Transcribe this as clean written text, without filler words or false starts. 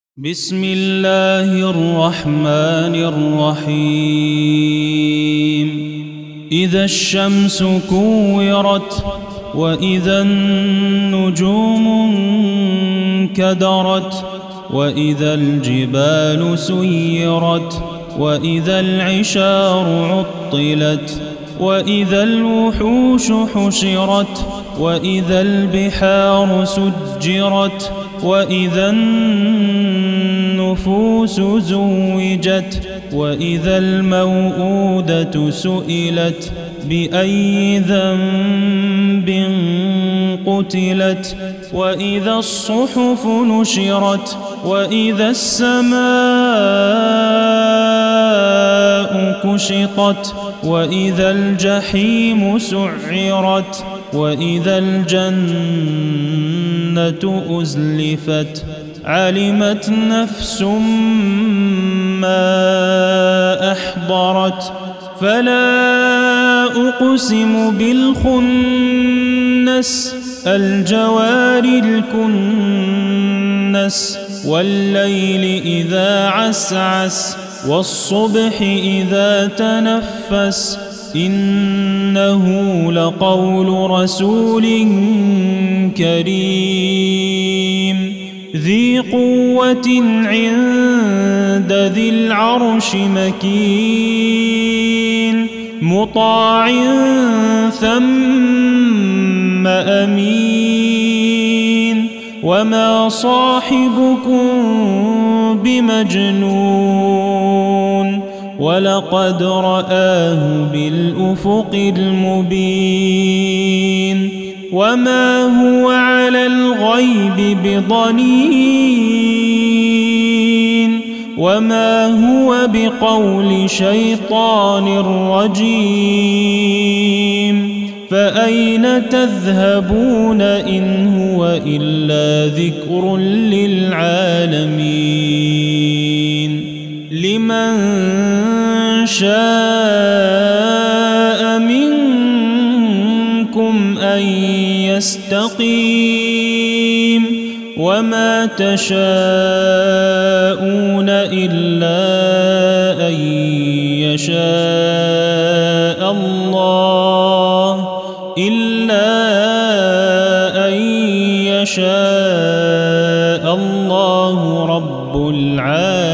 بسم الله الرحمن الرحيم إذا الشمس كورت وإذا النجوم انكدرت وإذا الجبال سيرت وإذا العشار عطلت وإذا الوحوش حشرت وإذا البحار سجرت وإذا النفوس زوجت وإذا الموءودة سئلت بأي ذنب قتلت وإذا الصحف نشرت وإذا السماء كشطت وإذا الجحيم سعرت وإذا الجنة أزلفت علمت نفس ما أحضرت فلا أقسم بالخنس الجوار الكنس والليل إذا عسعس والصبح إذا تنفس إنه لقول رسول كريم ذي قوة عند ذي العرش مكين مطاع ثم أمين وما صاحبكم بمجنون ولقد رآه بالأفق المبين وما هو على الغيب بضنين وما هو بقول شيطان رجيم فأين تذهبون إن هو إلا ذكر للعالمين لمن شاء منكم أن يستقيم وما تشاءون إلا أن يشاء الله رب العالمين.